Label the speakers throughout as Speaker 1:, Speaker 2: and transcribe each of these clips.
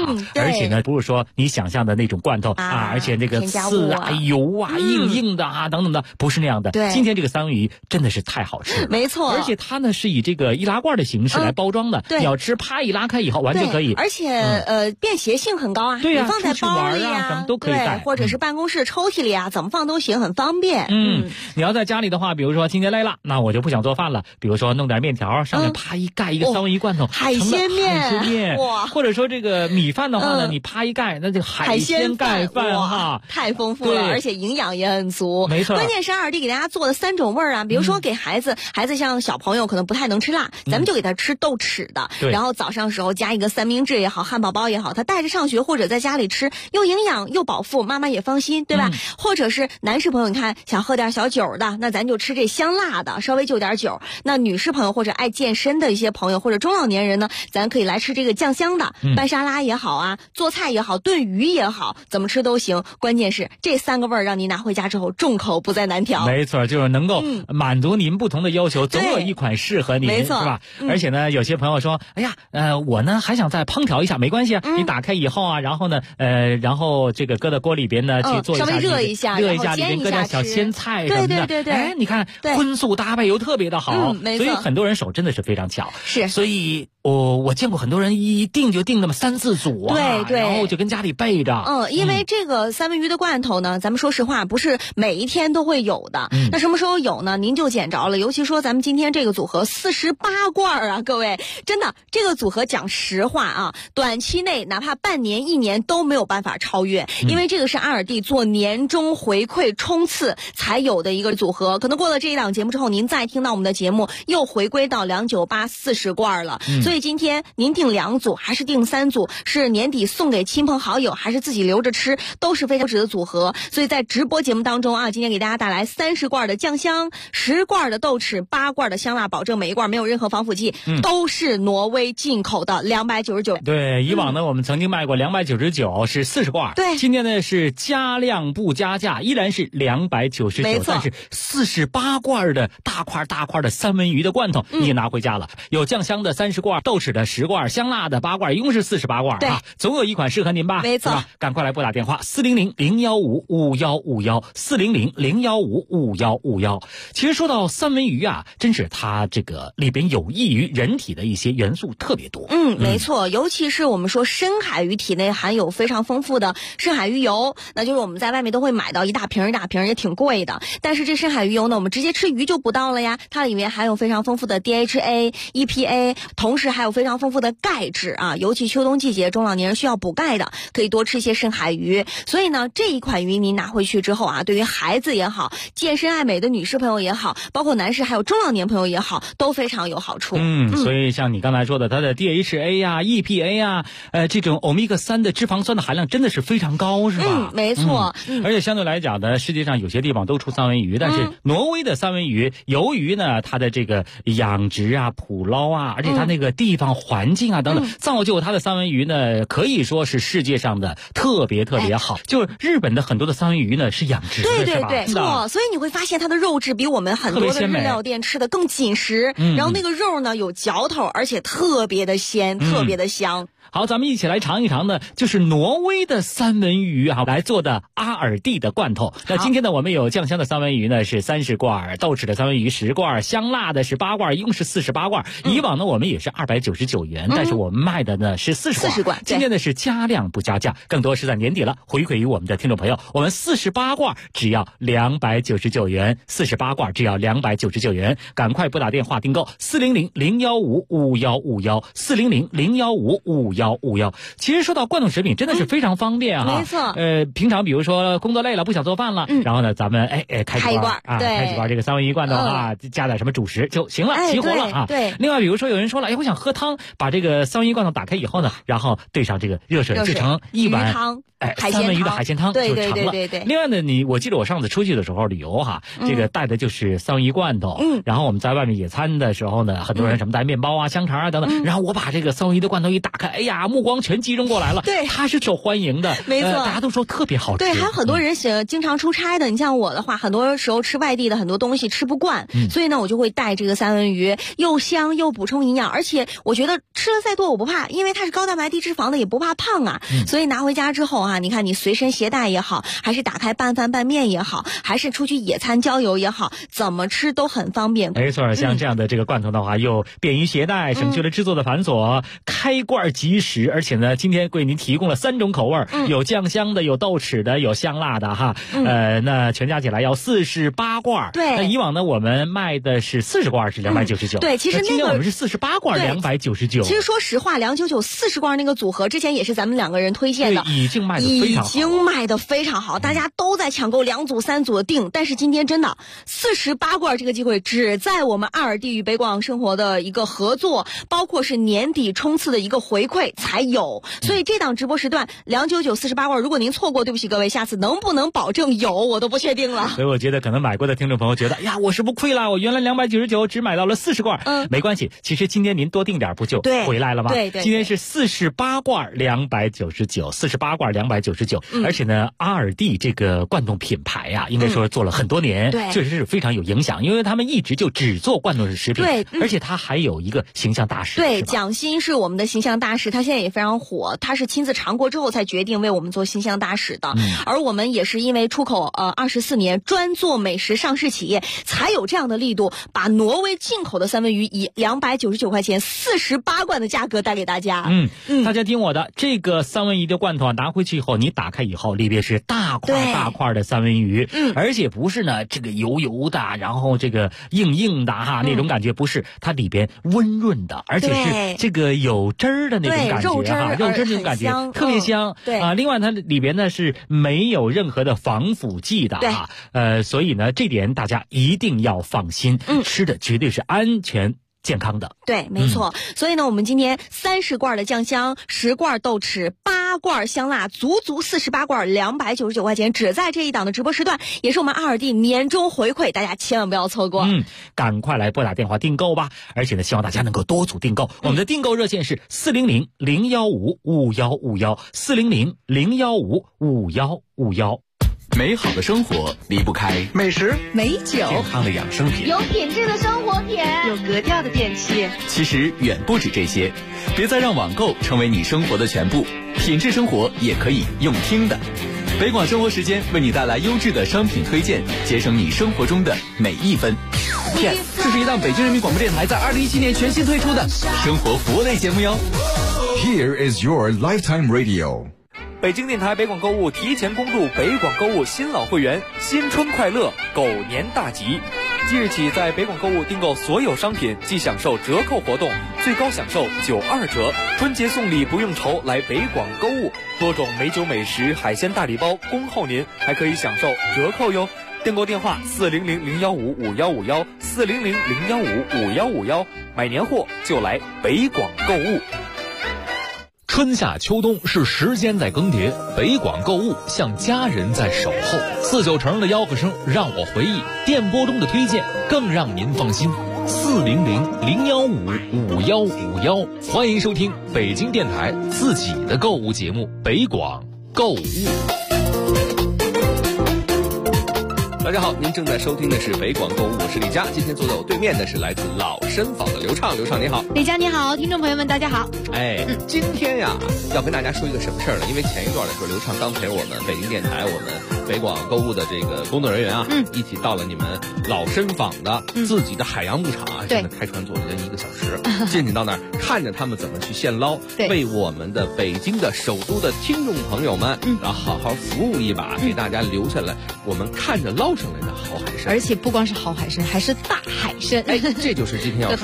Speaker 1: 而且呢，不是说你想象的那种罐头而且那个刺油硬硬的等等的，不是那样的。
Speaker 2: 对，
Speaker 1: 今天这个三文鱼真的是太好吃了，
Speaker 2: 没错。
Speaker 1: 而且它呢是以这个易拉罐的形式来包装的，你要吃啪一拉开以后完全可以。
Speaker 2: 而且便携性很高
Speaker 1: 对呀，
Speaker 2: 你放在包里
Speaker 1: 什么都可以带，
Speaker 2: 或者是办公室抽屉里怎么放都行，很方便。
Speaker 1: 你要在家里的话，比如说今天累了，那我就不想做饭了，比如说弄点面条，上面啪一盖一个三文鱼罐头，
Speaker 2: 海鲜面，
Speaker 1: 哇！或者说这个米饭的话呢，你啪一盖，那就海鲜盖饭
Speaker 2: 太丰富了，而且营养也很足。
Speaker 1: 没错，
Speaker 2: 关键是2D给大家做的3种味儿比如说给孩子像小朋友可能不太能吃辣，咱们就给他吃豆豉的，然后早上时候加一个三明治也好，汉堡包也好，他带着上学或者在家里吃，又营养又饱腹，妈妈也放心，对吧？或者是男士朋友，你看想喝点小酒的，那咱就吃这香辣的，稍微就点酒。那女士朋友或者爱健身的一些朋友或者中老年人呢，咱可以来吃这个酱香的，拌沙拉也好做菜也好，炖鱼也好，怎么吃都行。关键是这3个味儿让你拿回家之后众口不再难调。
Speaker 1: 没错，就是能够满足您不同的要求，总有一款适合您，
Speaker 2: 没错，
Speaker 1: 是吧？而且呢，有些朋友说，哎呀，我呢还想再烹调一下，没关系你打开以后然后呢，然后这个搁到锅里边呢去做一下，
Speaker 2: 稍微热一下，
Speaker 1: 里边搁点小鲜菜什么的，
Speaker 2: 对，
Speaker 1: 你看荤素搭配又特别的好，
Speaker 2: 没错，
Speaker 1: 所以很多人手真的是非常巧，
Speaker 2: 是，
Speaker 1: 所以我见过很多人一订就订那么3、4组
Speaker 2: 对，
Speaker 1: 然后就跟家里备着。
Speaker 2: 因为这个三文鱼的罐头呢，咱们说实话不是每一天都会有的，那什么时候有呢？您就捡着了。尤其说咱们今天这个组合48罐各位，真的这个组合讲实话短期内哪怕半年1年都没有办法超越，因为这个是阿尔蒂做年终回馈冲刺才有的一个组合。可能过了这一档节目之后，您再听到我们的节目又回归到298 40罐了，所以今天您订2组还是订3组，是年底送给亲朋好友还是自己留着吃，都是非常值的组合。所以在直播节目当中今天给大家带来30罐的酱香，10罐的豆豉，8罐的香辣，保证每一罐没有任何防腐剂，都是挪威进口的299。
Speaker 1: 对，以往呢我们曾经卖过299是40罐，
Speaker 2: 对，
Speaker 1: 今天呢是加量不加价，依然是299，但是48罐的大块的三文鱼的罐头你也拿回家了，有酱香的30罐，豆豉的10罐，香辣的8罐，一共是48罐总有一款适合您吧？
Speaker 2: 没错，
Speaker 1: 赶快来拨打电话400-015-5151 400-015-5151。其实说到三文鱼真是它这个里边有益于人体的一些元素特别多。
Speaker 2: 没错，尤其是我们说深海鱼体内含有非常丰富的深海鱼油，那就是我们在外面都会买到一大瓶一大瓶，也挺贵的。但是这深海鱼油呢，我们直接吃鱼就不到了呀，它里面含有非常丰富的 DHA、EPA， 同时还有非常丰富的钙质尤其秋冬季节中老年人需要补钙的，可以多吃一些深海鱼。所以呢，这一款鱼您拿回去之后对于孩子也好，健身爱美的女士朋友也好，包括男士还有中老年朋友也好，都非常有好处。
Speaker 1: 所以像你刚才说的，它的 DHA、EPA 这种欧米伽3的脂肪酸的含量真的是非常高，是吧？
Speaker 2: 没错。
Speaker 1: 而且相对来讲呢，世界上有些地方都出三文鱼，但是挪威的三文鱼，由于呢它的这个养殖捕捞而且它那个地方环境等等，造就它的三文鱼呢可以说是世界上的特别好。就是日本的很多的三文鱼呢是养殖的，
Speaker 2: 对，错。所以你会发现它的肉质比我们很多的日料店吃的更紧实，然后那个肉呢有嚼头，而且特别的鲜，特别的香。
Speaker 1: 好，咱们一起来尝一尝呢，就是挪威的三文鱼来做的阿尔蒂的罐头。那今天呢，我们有酱香的三文鱼呢是30罐，豆豉的三文鱼10罐，香辣的是8罐，一共是48罐。以往呢我们也是299元，但是我们卖的呢是40罐。今天呢是加量不加价，更多是在年底了，回馈于我们的听众朋友，我们48罐只要299元，48罐只要299元，赶快拨打电话订购400-015-5151 400-015-5151。其实说到罐头食品真的是非常方便
Speaker 2: 没错。
Speaker 1: 平常比如说工作累了不想做饭了，然后呢咱们开几罐开几罐这个三文鱼罐头加点什么主食就行了，齐活了
Speaker 2: 对。
Speaker 1: 另外比如说有人说了，我想喝汤，把这个三文鱼罐头打开以后呢，然后兑上这个热水制成一碗三文鱼的海鲜汤就成了。
Speaker 2: 对。
Speaker 1: 另外呢，我记得我上次出去的时候旅游哈，这个带的就是三文鱼罐头。然后我们在外面野餐的时候呢，很多人什么带面包啊、香肠啊等等。然后我把这个三文鱼的罐头一打开，哎呀，目光全集中过来了。
Speaker 2: 对，
Speaker 1: 它是受欢迎的，
Speaker 2: 没错，
Speaker 1: 大家都说特别好吃。
Speaker 2: 对，还有很多人经常出差的。你像我的话，很多时候吃外地的很多东西吃不惯，所以呢，我就会带这个三文鱼，又香又补充营养，而且我觉得吃了再多我不怕，因为它是高蛋白低脂肪的，也不怕胖啊。所以拿回家之后啊，你看你随身携带也好，还是打开拌饭拌面也好，还是出去野餐郊游也好，怎么吃都很方便。
Speaker 1: 没错，像这样的这个罐头的话，又便于携带，省去了制作的繁琐，开罐即食，而且呢，今天为您提供了3种口味，有酱香的，有豆豉的，有香辣的哈。那全加起来要48罐。
Speaker 2: 对，
Speaker 1: 那以往呢，我们卖的是40罐是299。
Speaker 2: 对，其实
Speaker 1: 今天我们是48罐299。
Speaker 2: 其实说实话，299 40罐那个组合之前也是咱们2个人推荐的，
Speaker 1: 已经卖得非常好，大家都在抢购2组3组的订。但是今天真的48罐这个机会只在我们阿尔蒂与北广生活的一个合作，包括是年底冲刺的一个回馈才有。所以这档直播时段299 48罐，如果您错过，对不起各位，下次能不能保证有我都不确定了。 所以我觉得可能买过的听众朋友觉得，呀，我是不亏了，我原来299只买到了40罐。没关系，其实今天您多订点不就回来了吗？
Speaker 2: 对，
Speaker 1: 今天是48罐299，48罐299。而且呢，阿尔蒂这个罐头品牌呀，应该说做了很多年，确实是非常有影响，因为他们一直就只做罐头式食品。对，而且他还有一个形象大使。
Speaker 2: 对，蒋欣是我们的形象大使，他现在也非常火，他是亲自尝过之后才决定为我们做形象大使的。而我们也是因为出口24年，专做美食上市企业，才有这样的力度，把挪威进口的三文鱼以299块钱48罐的价格带给大家。
Speaker 1: 大家听我的，这个三文鱼的罐头啊，拿回去以后，你打开以后，里边是大块的三文鱼，而且不是呢这个油油的，然后这个硬的哈，那种感觉不是，它里边温润的，而且是这个有汁儿的那种感觉哈，肉汁那种感觉特别香。另外它里边呢是没有任何的防腐剂的哈，所以呢这点大家一定要放心，吃的绝对是安全健康的。
Speaker 2: 对，没错。所以呢，我们今天30罐的酱香，10罐豆豉，8罐香辣，足48罐299块钱，只在这一档的直播时段，也是我们阿尔蒂年终回馈，大家千万不要错过。
Speaker 1: 赶快来拨打电话订购吧！而且呢，希望大家能够多组订购。我们的订购热线是400-015-5151，400-015-5151。
Speaker 3: 美好的生活离不开
Speaker 4: 美食、
Speaker 3: 美酒、健康的养生品，
Speaker 5: 有品质的生活品，
Speaker 6: 有格调的电器。
Speaker 3: 其实远不止这些，别再让网购成为你生活的全部，品质生活也可以用听的。北广生活时间为你带来优质的商品推荐，节省你生活中的每一分。这是一档北京人民广播电台在2017年全新推出的生活服务类节目哟。
Speaker 7: Here is your lifetime radio。
Speaker 8: 北京电台北广购物提前恭祝北广购物新老会员新春快乐，狗年大吉！即日起，在北广购物订购所有商品即享受折扣活动，最高享受92折。春节送礼不用愁，来北广购物，多种美酒美食、海鲜大礼包恭候您，还可以享受折扣哟。订购电话400-015-5151，400-015-5151，买年货就来北广购物。
Speaker 9: 春夏秋冬是时间在更迭，北广购物像家人在守候。49成的吆喝声让我回忆，电波中的推荐更让您放心。400-015-5151，欢迎收听北京电台自己的购物节目北广购物。
Speaker 10: 大家好，您正在收听的是北广购物，我是李佳。今天坐在我对面的是来自老参坊的刘畅。刘畅你好。
Speaker 5: 李佳你好，听众朋友们大家好。
Speaker 10: 今天呀要跟大家说一个什么事儿呢？因为前一段的时候刘畅刚陪我们北京电台我们北广购物的这个工作人员啊，一起到了你们老参坊的自己的海洋牧场啊，现在开船坐了1个小时，进去到那儿看着他们怎么去现捞，为我们的北京的首都的听众朋友们，然后好好服务一把，给大家留下来我们看着捞上来的好海参。
Speaker 5: 而且不光是好海参，还是大海参。
Speaker 10: 这就是今天要说的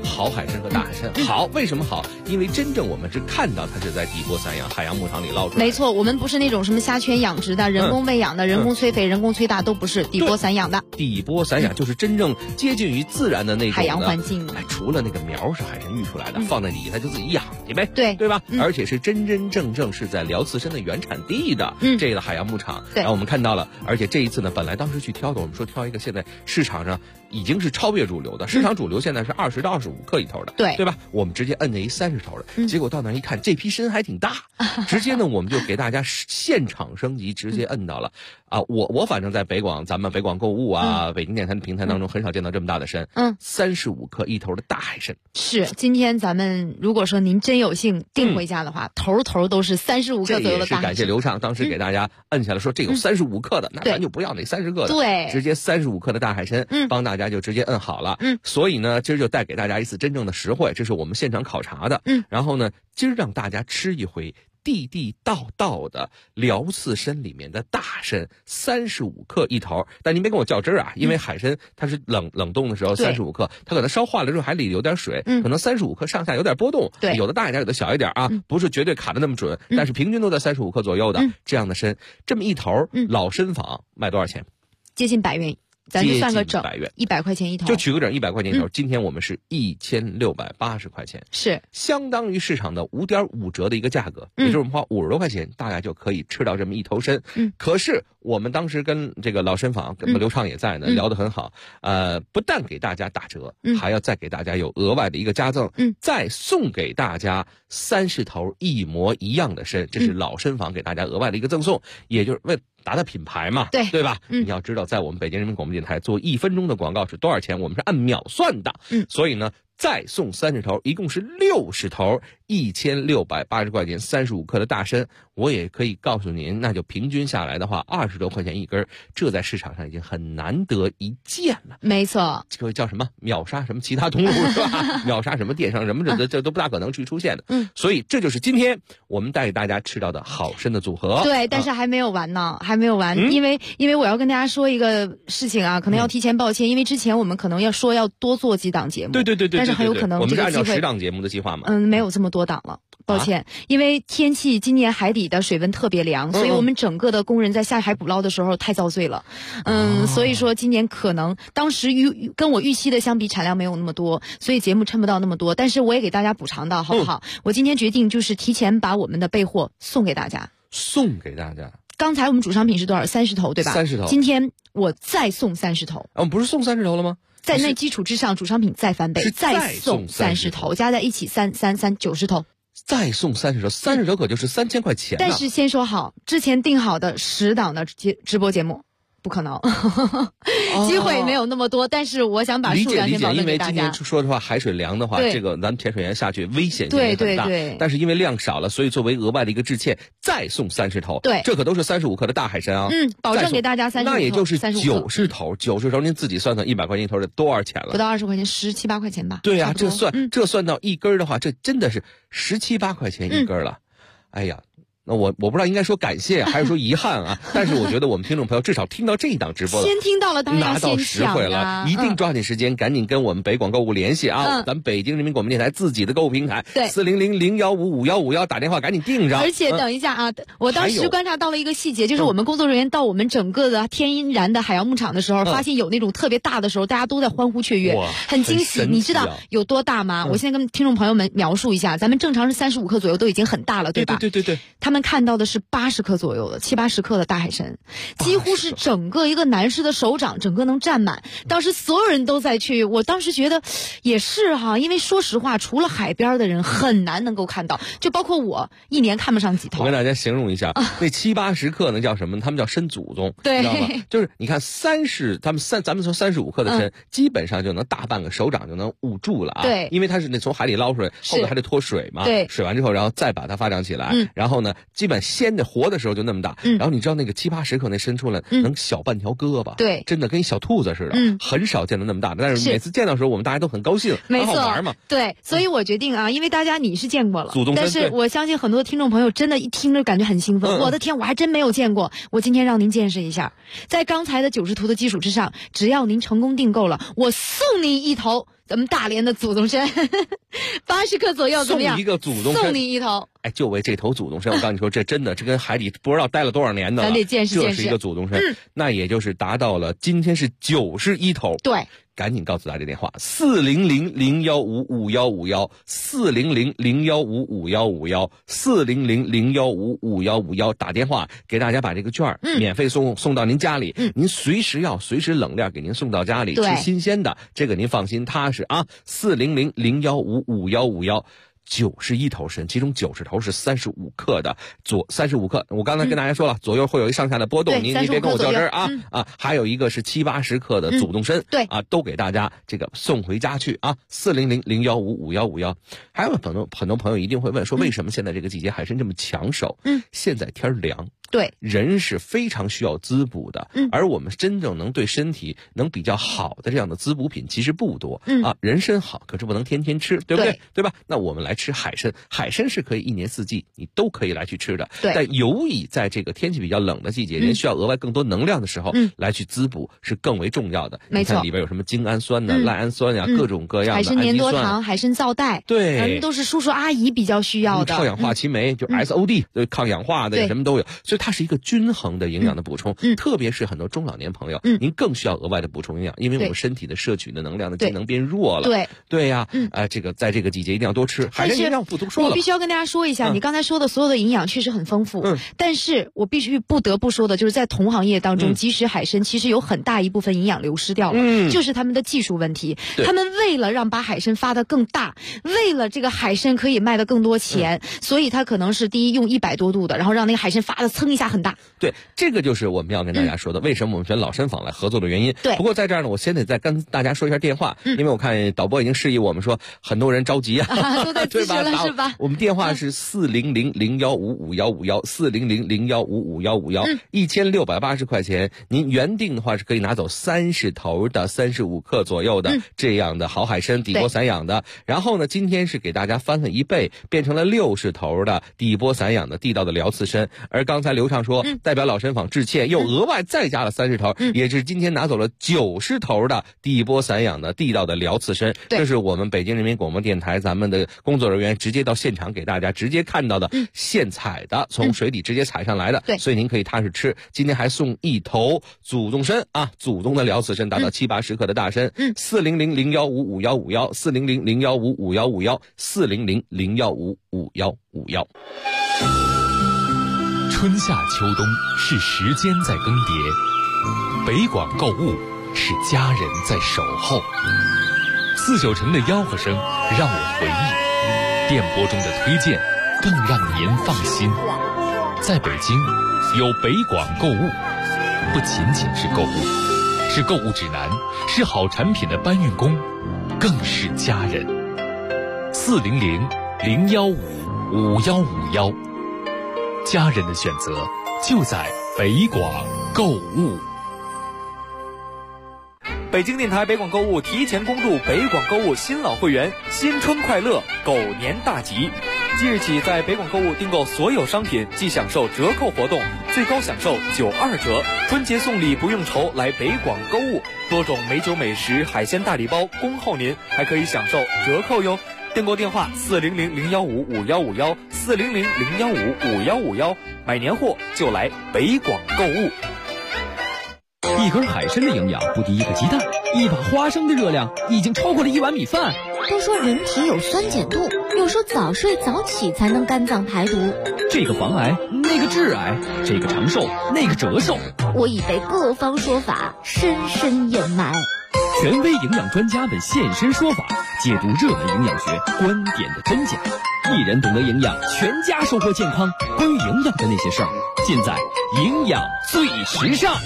Speaker 10: 好海参和大海参。好，为什么好？因为真正我们是看到它是在底波散养海洋牧场里捞出来的。
Speaker 5: 没错，我们不是那种什么虾圈养殖的、人工喂养的、人工催肥、人工催大，都不是底波散养的。
Speaker 10: 底波散养就是真正接近于自然的那种
Speaker 5: 海洋环境。
Speaker 10: 除了那个苗是海参育出来的，放在底下就自己养去呗，
Speaker 5: 对
Speaker 10: 吧？而且是真真正正是在辽刺参的原产地的这个海洋牧场。然后我们看到了，而且这一次呢，本来当时去挑的，我们说挑一个现在市场上已经是超越主流的，市场主流现在是20到25克一头的，对吧？我们直接摁着一30头的，结果到那一看，这批参还挺大，直接呢我们就给大家现场升级，直接摁到了我反正在咱们北广购物北京电台的平台当中很少见到这么大的参，35克一头的大海参。
Speaker 5: 是，今天咱们如果说您真有幸订回家的话，头都是35克左右的大海参。
Speaker 10: 这也是感谢刘畅当时给大家摁下来说，这有35克的，那咱就不要那30克的，
Speaker 5: 对，
Speaker 10: 直接35克的大海参，帮大家就直接摁好了。所以呢，今儿就带给大家一次真正的实惠，这是我们现场考察的。然后呢，今儿让大家吃一回地地道道的辽刺参里面的大参，35克一头。但您别跟我较真啊，因为海参它是冷冻的时候35克，它可能烧化了之后海里有点水，可能35克上下有点波动，有的大一点，有的小一点啊，不是绝对卡的那么准，但是平均都在35克左右的这样的参，这么一头老参坊卖多少钱？
Speaker 5: 接近100元。咱就算个整
Speaker 10: 100元
Speaker 5: ，100块钱一头，
Speaker 10: 就取个整100块钱一头。今天我们是1680块钱，
Speaker 5: 是
Speaker 10: 相当于市场的5.5折的一个价格，也就是我们花50多块钱，大概就可以吃到这么一头参。可是我们当时跟这个老参坊，跟刘畅也在呢，聊得很好。不但给大家打折，还要再给大家有额外的一个加赠，再送给大家30头一模一样的参，这是老参坊给大家额外的一个赠送，也就是为达到品牌嘛，对吧？你要知道，在我们北京人民广播电台做1分钟的广告是多少钱？我们是按秒算的，所以呢，再送30头，一共是60头，1680块钱，35克的大参，我也可以告诉您，那就平均下来的话，20多块钱一根，这在市场上已经很难得一见了。
Speaker 5: 没错，
Speaker 10: 这个叫什么秒杀什么其他通路是吧？秒杀什么电商什么这都不大可能去出现的。所以这就是今天我们带给大家吃到的好参的组合。
Speaker 5: 对，但是还没有完呢，还没有完，因为我要跟大家说一个事情啊，可能要提前抱歉，因为之前我们可能要多做几档节目，
Speaker 10: 对，
Speaker 5: 但是很有可能
Speaker 10: 我们是按照
Speaker 5: 10
Speaker 10: 档节目的计划嘛，
Speaker 5: 没有这么多档了。抱歉，因为天气今年海底的水温特别凉，所以我们整个的工人在下海捕捞的时候太遭罪了。所以说今年可能当时跟我预期的相比产量没有那么多，所以节目撑不到那么多，但是我也给大家补偿到，好不好？我今天决定就是提前把我们的备货送给大家。刚才我们主商品是多少？30头对吧？30头。今天我再送30头。
Speaker 10: 我们不是送30头了吗？
Speaker 5: 在那基础之上，主商品再翻倍，再送30头，加在一起90头。
Speaker 10: 再送30头，30头可就是3000块钱。
Speaker 5: 但是先说好，之前定好的10档的直播节目不可能，机会没有那么多。但是我想把数量先保证给大家。
Speaker 10: 因为今年说实话，海水凉的话，这个咱们潜水员下去危险性也很大。
Speaker 5: 对。
Speaker 10: 但是因为量少了，所以作为额外的一个致歉，再送30头。
Speaker 5: 对，
Speaker 10: 这可都是35克的大海参啊。
Speaker 5: 保证给大家35头。
Speaker 10: 那也就是90头，90头您自己算算100块钱一头的多少钱了？
Speaker 5: 不到20块钱，17、18块钱吧。
Speaker 10: 对呀，这算到一根的话，这真的是17、18块钱一根了。哎呀。那我不知道应该说感谢还是说遗憾啊，但是我觉得我们听众朋友至少听到这一档直播了，
Speaker 5: 先听到了当然
Speaker 10: 拿到实惠了，一定抓紧时间，赶紧跟我们北广购物联系啊，咱们北京人民广播电台自己的购物平台，40001555151打电话赶紧订上。
Speaker 5: 而且等一下啊，我当时观察到了一个细节，就是我们工作人员到我们整个的天然的海洋牧场的时候，发现有那种特别大的时候，大家都在欢呼雀跃，很惊喜。你知道有多大吗？我现在跟听众朋友们描述一下，咱们正常是35克左右都已经很大了，对吧？
Speaker 10: 对。
Speaker 5: 他们看到的是80克左右的70、80克的大海参，几乎是整个一个男士的手掌，整个能占满。当时所有人都在去，我当时觉得也是哈，因为说实话，除了海边的人很难能够看到，就包括我一年看不上几头。
Speaker 10: 我跟大家形容一下，那70、80克那叫什么？他们叫参祖宗，
Speaker 5: 对，
Speaker 10: 知道吗？就是你看咱们说35克的参，基本上就能大半个手掌就能捂住了啊。
Speaker 5: 对，
Speaker 10: 因为它是从海里捞出来，后头还得脱水嘛。
Speaker 5: 对，
Speaker 10: 水完之后，然后再把它发长起来，然后呢，基本鲜的活的时候就那么大，然后你知道那个70、80克那参出来能小半条胳膊，
Speaker 5: 对，
Speaker 10: 真的跟小兔子似的，很少见到那么大的。但是每次见到的时候，我们大家都很高兴，很好玩嘛。
Speaker 5: 对，所以我决定啊，因为大家你是见过了，
Speaker 10: 祖宗参，
Speaker 5: 但是我相信很多听众朋友真的一听着感觉很兴奋。我的天，我还真没有见过，我今天让您见识一下，在刚才的90头的基础之上，只要您成功订购了，我送您一头咱们大连的祖宗参，80克左右，怎么样？
Speaker 10: 送一个祖宗参，
Speaker 5: 送你一头。
Speaker 10: 哎，就为这头祖宗参，我告诉你说，这真的，这跟海底不知道待了多少年的了，
Speaker 5: 咱得见识见识。
Speaker 10: 这是一个祖宗参，那也就是达到了今天是91头。
Speaker 5: 对。
Speaker 10: 赶紧告诉大家电话，400-015-5151，400-015-5151，400-015-5151，打电话给大家把这个券免费送到您家里，您随时冷链给您送到家里，吃新鲜的，这个您放心踏实啊。400-015-5151。91头参，其中90头是35克的，35克。我刚才跟大家说了，左右会有一上下的波动，您别跟我较真啊啊！还有一个是70-80克的祖宗参，
Speaker 5: 对
Speaker 10: 啊，都给大家这个送回家去啊。400-015-5151。还有很多朋友一定会问说，为什么现在这个季节海参这么抢手？现在天凉。
Speaker 5: 对，
Speaker 10: 人是非常需要滋补的，而我们真正能对身体能比较好的这样的滋补品其实不多，啊，人参好，可是不能天天吃，对不对？对吧？那我们来吃海参，海参是可以一年四季你都可以来去吃的，但尤以在这个天气比较冷的季节，人需要额外更多能量的时候，来去滋补是更为重要的。
Speaker 5: 没错，
Speaker 10: 你看里边有什么精氨酸呢、赖氨酸呀，各种各样的
Speaker 5: 海参粘多糖、海参皂带，
Speaker 10: 对，
Speaker 5: 都是叔叔阿姨比较需要的。
Speaker 10: 抗氧化激酶就 SOD，抗氧化的什么都有，所以它是一个均衡的营养的补充，特别是很多中老年朋友，您更需要额外的补充营养，因为我们身体的摄取的能量的机能变弱了。对呀，这个在这个季节一定要多吃。海参营养不多说了，
Speaker 5: 我必须要跟大家说一下，你刚才说的所有的营养确实很丰富，但是我必须不得不说的就是在同行业当中，即使海参其实有很大一部分营养流失掉了，就是他们的技术问题。他们为了让把海参发得更大，为了这个海参可以卖得更多钱，所以他可能是第一用100多度的，然后让那个海参发得噌一下很大。
Speaker 10: 对，这个就是我们要跟大家说的，为什么我们选老参坊来合作的原因。
Speaker 5: 对，
Speaker 10: 不过在这儿呢，我先得再跟大家说一下电话，因为我看导播已经示意我们说，很多人着急啊，
Speaker 5: 都在咨询了是吧？
Speaker 10: 我们电话是400-015-5151，400-015-5151，1680块钱，您原定的话是可以拿走30头的35克左右的这样的好海参，底波散养的。然后呢，今天是给大家翻了1倍，变成了60头的底波散养的地道的辽刺参。而刚才刘畅说，代表老参坊致歉，又额外再加了30头，也是今天拿走了90头的底波散养的地道的辽刺参。这是我们北京人民广播电台咱们的工作人员直接到现场给大家直接看到的，现采的，从水底直接采上来的，所以您可以踏实吃。今天还送1头祖宗参啊，祖宗的辽刺参达到70-80克的大参，400-015-5151，400-015-5151，400-015-5151。
Speaker 9: 春夏秋冬是时间在更迭，北广购物是家人在守候。49城的吆喝声让我回忆，电波中的推荐更让您放心。在北京，有北广购物，不仅仅是购物，是购物指南，是好产品的搬运工，更是家人。400-015-5151，家人的选择就在北广购物。
Speaker 8: 北京电台北广购物提前公布北广购物新老会员新春快乐狗年大吉，即日起在北广购物订购所有商品即享受折扣活动，最高享受92折，春节送礼不用愁，来北广购物，多种美酒美食海鲜大礼包恭候您，还可以享受折扣哟。订购电话400-015-5151，400-015-5151，买年货就来北广购物。
Speaker 4: 一根海参的营养不敌一个鸡蛋，一把花生的热量已经超过了1碗米饭。
Speaker 6: 都说人体有酸碱度，又说早睡早起才能肝脏排毒。
Speaker 4: 这个防癌，那个致癌，这个长寿，那个折寿。
Speaker 6: 我已被各方说法深深掩埋。
Speaker 4: 权威营养专家们现身说法，解读热门营养学观点的真假。一人懂得营养，全家收获健康。关于营养的那些事儿，尽在营养最时尚。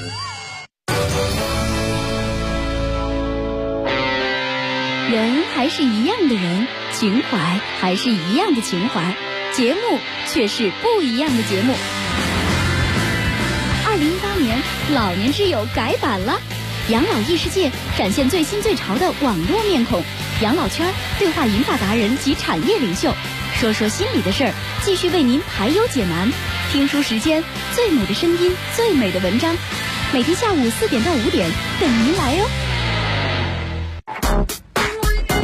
Speaker 6: 人还是一样的人，情怀还是一样的情怀，节目却是不一样的节目。2018年，老年之友改版了，养老异世界展现最新最潮的网络面孔，养老圈对话银发达人及产业领袖，说说心里的事儿，继续为您排忧解难。听书时间，最美的声音，最美的文章，每天下午4点到5点等您来哦。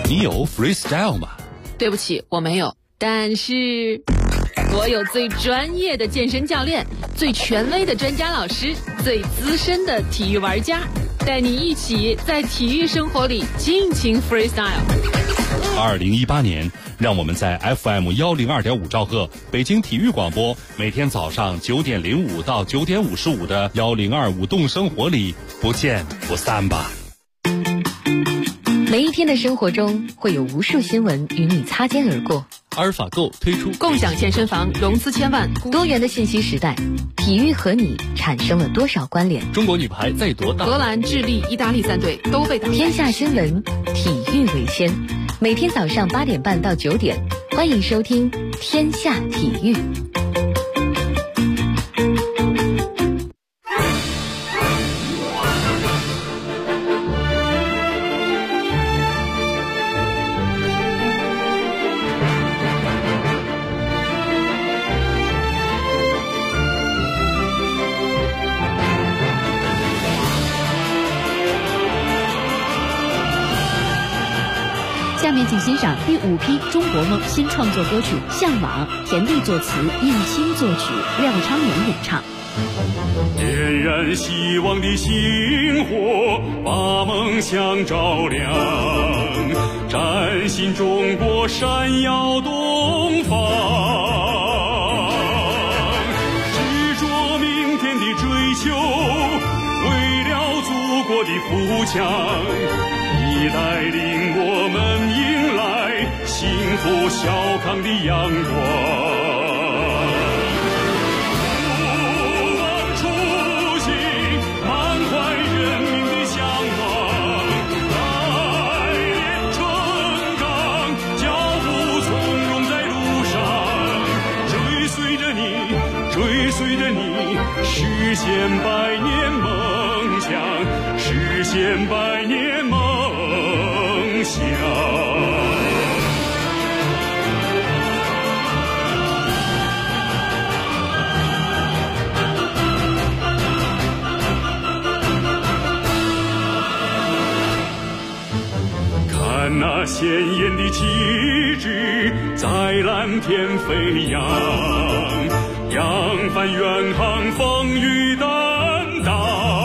Speaker 9: 你有 freestyle 吗？
Speaker 5: 对不起，我没有，但是我有最专业的健身教练，最权威的专家老师，最资深的体育玩家，带你一起在体育生活里尽情 freestyle。
Speaker 9: 2018年，让我们在 FM 102.5兆赫北京体育广播，每天早上9点05到9点55的102舞动生活里不见不散吧。
Speaker 11: 每一天的生活中会有无数新闻与你擦肩而过。
Speaker 9: 阿尔法购推出
Speaker 5: 共享健身房融资千万，
Speaker 11: 多元的信息时代，体育和你产生了多少关联？
Speaker 9: 中国女排在夺大，
Speaker 5: 荷兰、智利、意大利3队都被打。
Speaker 11: 天下新闻，体育为先。每天早上8点半到9点，欢迎收听《天下体育》。
Speaker 6: 下面请欣赏第5批中国梦新创作歌曲《向往》，田地作词，应钦作曲，廖昌永演唱。
Speaker 12: 点燃希望的星火，把梦想照亮，崭新中国闪耀东方，执着明天的追求，为了祖国的富强，已带领我们迎来幸福小康的阳光。不忘初心，满怀人民的向往，来年成长，脚步从容在路上，追随着你，追随着你，实现百年梦想，实现百年梦想。看那鲜艳的旗帜在蓝天飞扬，扬帆远航，风雨担当，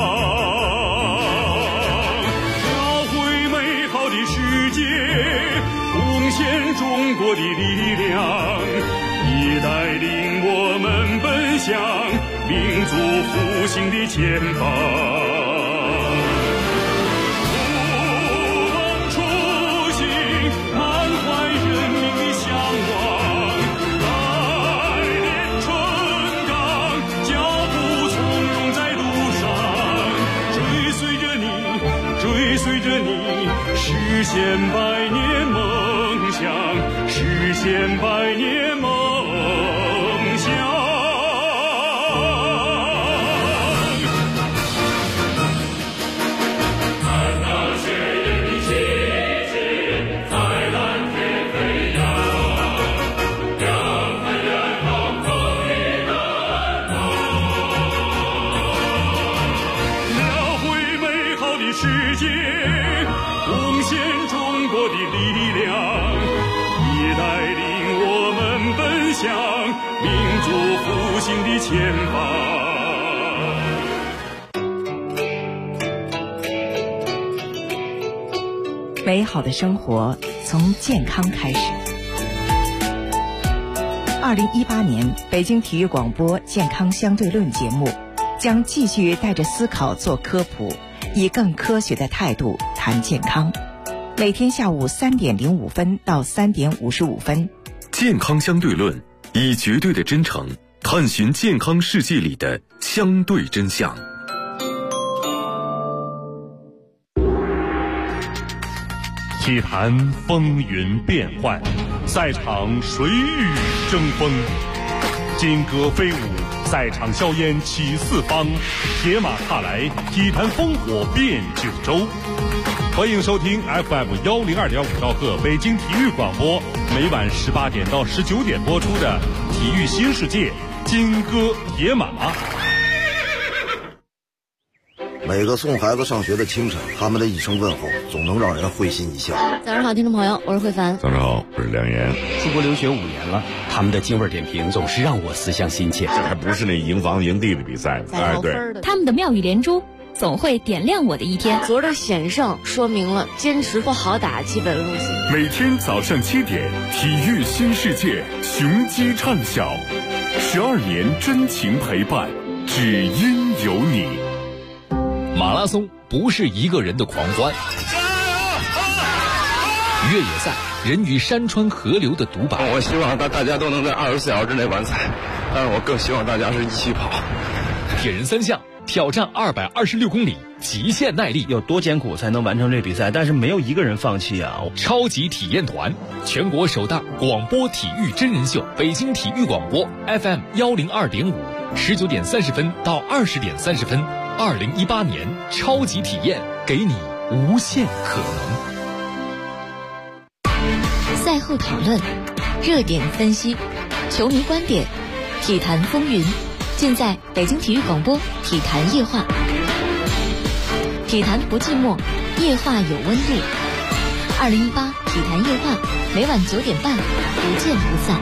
Speaker 12: 描绘美好的世界，贡献中国的力量，已带领我们奔向民族复兴的前方。实现百年梦想，实现百年梦想。看那鲜艳的旗帜在蓝天飞扬，扬帆远航，风雨担当，描绘美好的世界，贡献中国的力量，已带领我们奔向民族复兴的前方。
Speaker 13: 美好的生活从健康开始。2018年北京体育广播健康相对论节目将继续带着思考做科普，以更科学的态度谈健康。每天下午3点05分到3点55分。
Speaker 14: 健康相对论，以绝对的真诚探寻健康世界里的相对真相。
Speaker 12: 体坛风云变幻，赛场谁与争锋？金戈飞舞，赛场硝烟起四方，铁马踏来，体坛烽火遍九州。欢迎收听 FM 102.5兆赫北京体育广播，每晚18点到19点播出的《体育新世界》金戈铁马。
Speaker 15: 每个送孩子上学的清晨，他们的一声问候总能让人会心一笑。
Speaker 16: 早上好，听众朋友，我是慧凡。
Speaker 17: 早上好，我是梁岩。
Speaker 18: 出国留学5年了，他们的京味点评总是让我思乡心切。
Speaker 17: 这还不是那赢房赢地的比赛，
Speaker 6: 哎，对，他们的妙语连珠总会点亮我的一天。
Speaker 19: 昨儿的险胜说明了坚持不好打基本路线。
Speaker 20: 每天早上7点，体育新世界，雄鸡唱晓，12年真情陪伴，只因有你。
Speaker 9: 马拉松不是一个人的狂欢，越野赛人与山川河流的独白。
Speaker 21: 我希望大家都能在24小时之内完赛，但是我更希望大家是一起跑。
Speaker 9: 铁人3项挑战226公里，极限耐力，
Speaker 22: 有多艰苦才能完成这比赛？但是没有一个人放弃啊！
Speaker 9: 超级体验团，全国首档广播体育真人秀，北京体育广播 FM 102.5，19点30分到20点30分，2018年超级体验，给你无限可能。
Speaker 6: 赛后讨论，热点分析，球迷观点，体坛风云。尽在北京体育广播体坛夜话，体坛不寂寞，夜话有温度。2018体坛夜话，每晚9点半，不见不散。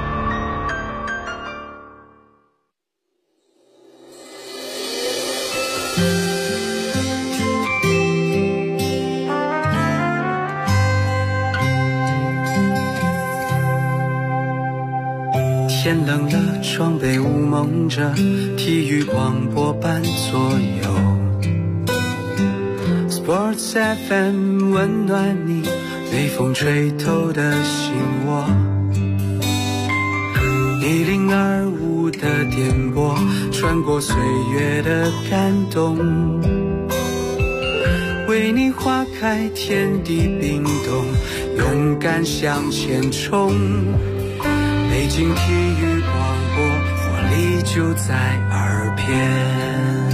Speaker 23: 天冷了，窗被雾蒙着，体育广播伴左右。Sports FM 温暖你，被风吹透的心窝。1025的电波，穿过岁月的感动，为你花开，天地冰冻，勇敢向前冲。北京体育广播，活力就在耳边。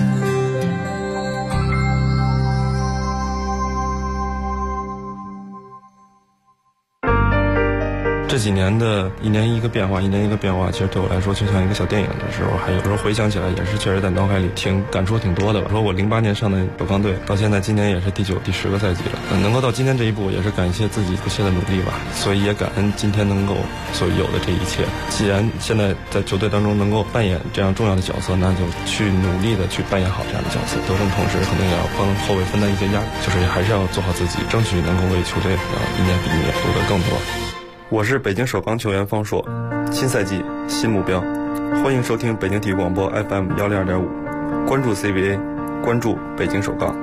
Speaker 24: 这几年的一年一个变化，其实对我来说就像一个小电影的时候，还有时候回想起来也是确实在脑海里感触挺多的吧。说我08年上的北方队，到现在今年也是第9、第10个赛季了，能够到今天这一步，也是感谢自己不懈的努力吧。所以也感恩今天能够所有的这一切。既然现在在球队当中能够扮演这样重要的角色，那就去努力的去扮演好这样的角色。得分同时肯定也要帮后卫分担一些压力，就是还是要做好自己，争取能够为球队一年比一年夺得更多。我是北京首钢球员方硕，新赛季新目标，欢迎收听北京体育广播 FM 102.5，关注 CBA， 关注北京首钢。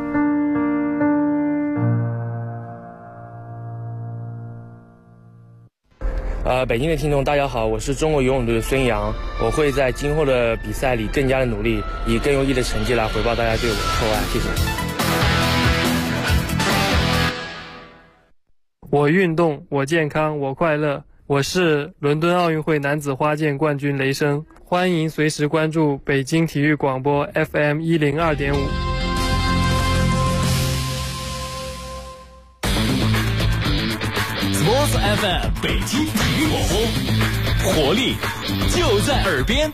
Speaker 25: 北京的听众大家好，我是中国游泳队的孙杨，我会在今后的比赛里更加的努力，以更优异的成绩来回报大家对我的厚爱，谢谢。
Speaker 26: 我运动，我健康，我快乐。我是伦敦奥运会男子花剑冠军雷声，欢迎随时关注北京体育广播 FM 102.5。
Speaker 9: Sports FM 北京体育广播，活力就在耳边。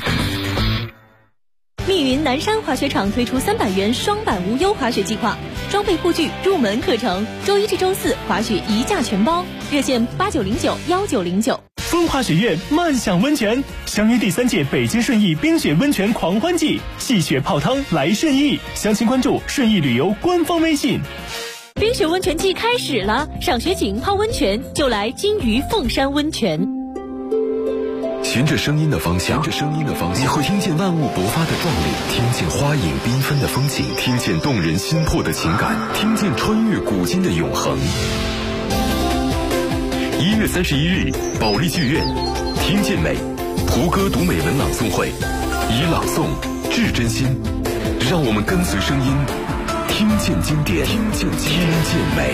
Speaker 6: 密云南山滑雪场推出300元双板无忧滑雪计划，装备护具、入门课程，周1至周4滑雪一价全包，热线89091909。
Speaker 27: 风华学院漫享温泉，相约第3届北京顺义冰雪温泉狂欢季，戏雪泡汤来顺义，详情关注顺义旅游官方微信。
Speaker 6: 冰雪温泉季开始了，赏雪景、泡温泉就来金鱼凤山温泉。
Speaker 14: 循着声音的方向，你会听见万物勃发的壮丽，听见花影缤纷的风景，听见动人心魄的情感，听见穿越古今的永恒。1月31日，保利剧院，听见美，胡歌读美文朗诵会，以朗诵致真心，让我们跟随声音，听见经典，听见美。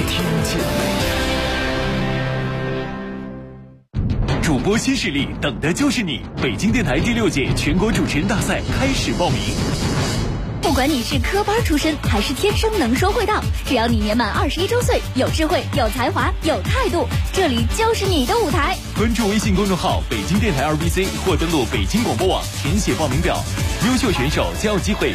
Speaker 28: 主播新势力，等的就是你！北京电台第6届全国主持人大赛开始报名。
Speaker 6: 不管你是科班出身还是天生能说会道，只要你年满21周岁，有智慧、有才华、有态度，这里就是你的舞台。
Speaker 28: 关注微信公众号北京电台2BC 或登录北京广播网填写报名表，优秀选手将有机会